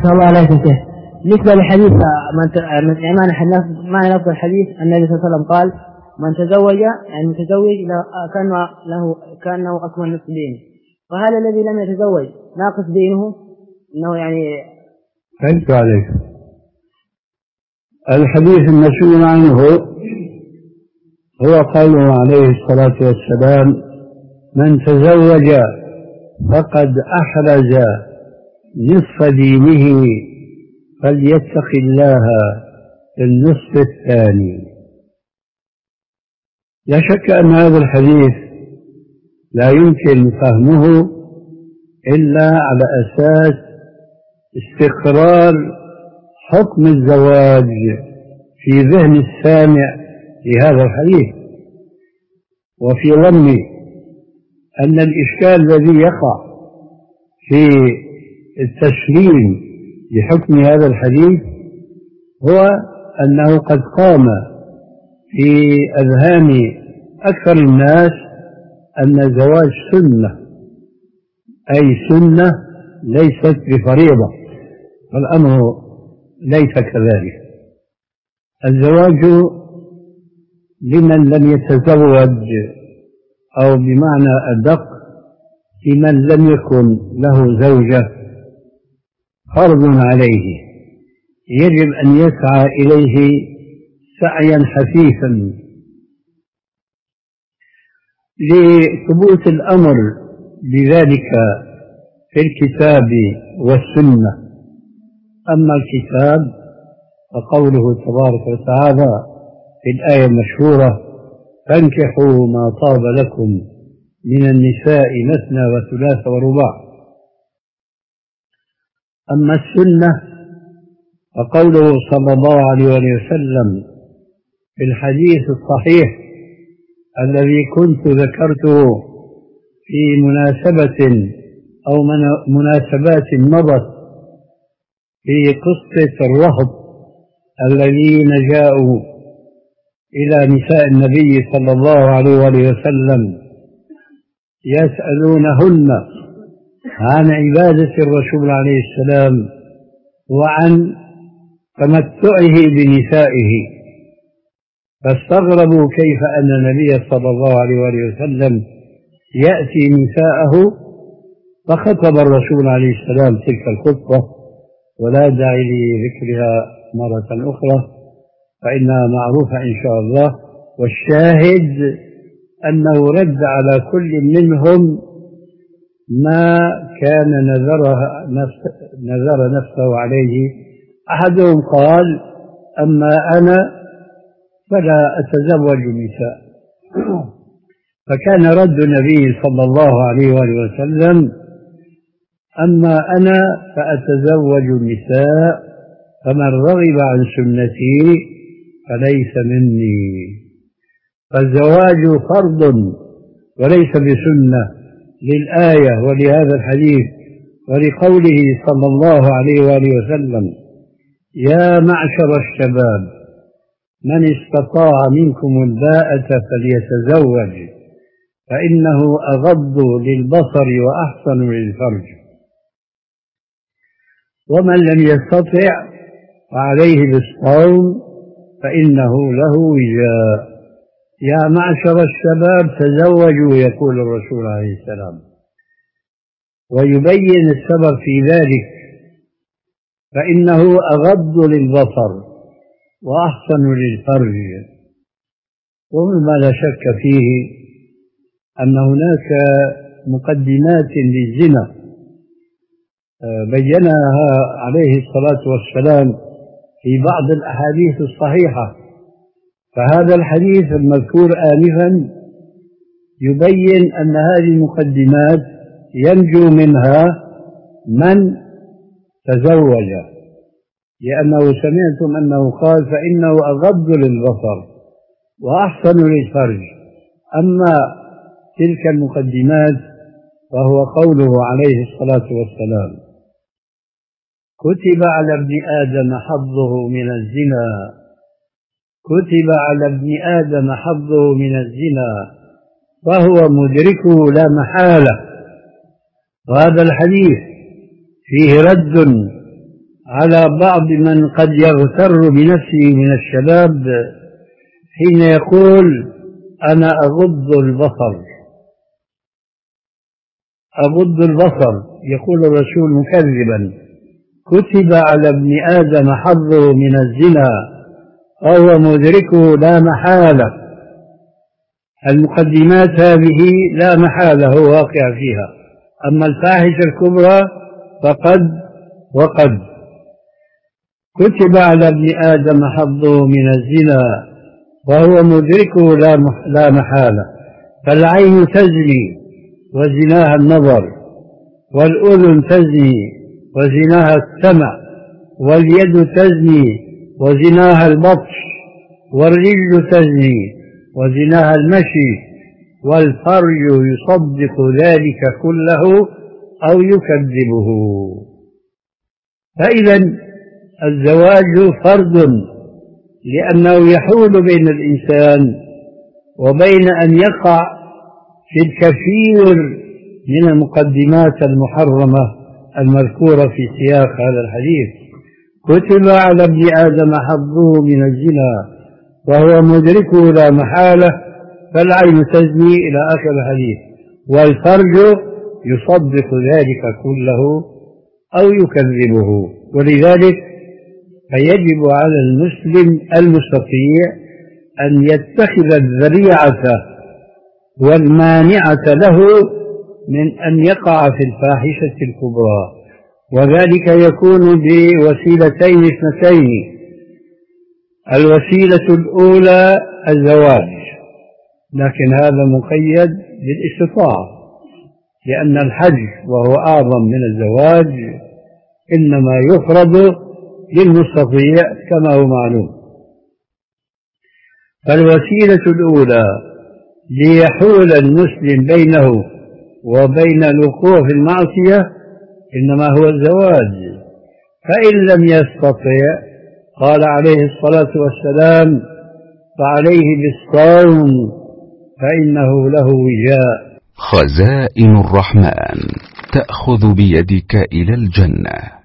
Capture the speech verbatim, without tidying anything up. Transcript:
أحسن الله عليك يا شيخ. بالنسبة لحديث من ما نفس الحديث النبي صلى الله عليه وسلم قال من تزوج يعني متزوج كان له كأنه أكمل نصف دينه، فهذا الذي لم يتزوج ناقص دينه إنه يعني؟ فهمت عليك. الحديث المسؤول عنه هو قوله عليه الصلاة والسلام من تزوج فقد أحرز نصف دينه فليتق الله في النصف الثاني. لا شك أن هذا الحديث لا يمكن فهمه إلا على أساس استقرار حكم الزواج في ذهن السامع لهذا الحديث، وفي ظني أن الإشكال الذي يقع في التسليم لحكم هذا الحديث هو أنه قد قام في أذهان أكثر الناس أن الزواج سنة، أي سنة ليست بفريضة، والأمر ليس كذلك. الزواج لمن لم يتزوج، أو بمعنى أدق لمن لم يكن له زوجة، فرض عليه يجب أن يسعى إليه سعيا حثيثا لثبوت الأمر بذلك في الكتاب والسنة. أما الكتاب فقوله تبارك وتعالى في الآية المشهورة فانكحوا ما طاب لكم من النساء مثنى وثلاث ورباع. أما السنة فقوله صلى الله عليه وسلم في الحديث الصحيح الذي كنت ذكرته في مناسبة أو مناسبات مضت في قصة الرهط الذين جاءوا إلى نساء النبي صلى الله عليه وسلم يسألونهن عن عبادة الرسول عليه السلام وعن تمتعه بنسائه، فاستغربوا كيف أن النبي صلى الله عليه وسلم يأتي نساءه، فخطب الرسول عليه السلام تلك الخطبة، ولا داعي لذكرها مرة أخرى فإنها معروفة إن شاء الله. والشاهد أنه رد على كل منهم ما كان نذر نفسه عليه. أحدهم قال أما أنا فلا أتزوج النساء، فكان رد النبي صلى الله عليه وسلم أما أنا فأتزوج النساء فمن رغب عن سنتي فليس مني. فالزواج فرض وليس بسنة للآية ولهذا الحديث ولقوله صلى الله عليه وآله وسلم يا معشر الشباب من استطاع منكم الباءة فليتزوج فإنه أغض للبصر وأحسن للفرج، ومن لم يستطع فعليه بالصوم فإنه له وجاء. يا معشر الشباب تزوجوا يقول الرسول عليه السلام، ويبين السبب في ذلك فإنه أغض للبصر وأحسن للفرج. ومما لا شك فيه أن هناك مقدمات للزنا بينها عليه الصلاة والسلام في بعض الأحاديث الصحيحة، فهذا الحديث المذكور آنفا يبين أن هذه المقدمات ينجو منها من تزوج، لأنه سمعتم أنه قال فإنه أغض للبصر وأحسن للفرج. أما تلك المقدمات فهو قوله عليه الصلاة والسلام كتب على ابن آدم حظه من الزنا، كتب على ابن آدم حظه من الزنا فهو مدركه لا محالة. وهذا الحديث فيه رد على بعض من قد يغتر بنفسه من الشباب حين يقول أنا أغض البصر. أغض البصر، يقول الرسول مكذبا: كتب على ابن آدم حظه من الزنا وهو مدركه لا محالة. المقدمات هذه لا محالة هو واقع فيها، أما الفاحشة الكبرى فقد وقد. كتب على ابن آدم حظه من الزنا وهو مدركه لا محالة. فالعين تزني وزناها النظر، والأذن تزني وزناها السمع، واليد تزني وزناها البطش، والرجل تزني وزناها المشي، والفرج يصدق ذلك كله أو يكذبه. فإذا الزواج فرض، لأنه يحول بين الإنسان وبين أن يقع في الكثير من المقدمات المحرمة المذكورة في سياق هذا الحديث. كتب على ابن آدم حظه من الزنا وهو مدركه لا محالة، فالعين تزني إلى آخر الحديث، والفرج يصدق ذلك كله أو يكذبه. ولذلك فيجب على المسلم المستطيع أن يتخذ الذريعة والمانعة له من أن يقع في الفاحشة الكبرى، وذلك يكون بوسيلتين اثنتين. الوسيلة الأولى الزواج، لكن هذا مقيد بالاستطاعة، لأن الحج وهو أعظم من الزواج إنما يفرض للمستطيع كما هو معلوم. فالوسيلة الأولى ليحول المسلم بينه وبين الوقوع في المعصية إنما هو الزواج. فإن لم يستطع، قال عليه الصلاة والسلام: فعليه بالصوم فإنه له وجاء. خزائن الرحمن تأخذ بيدك إلى الجنة.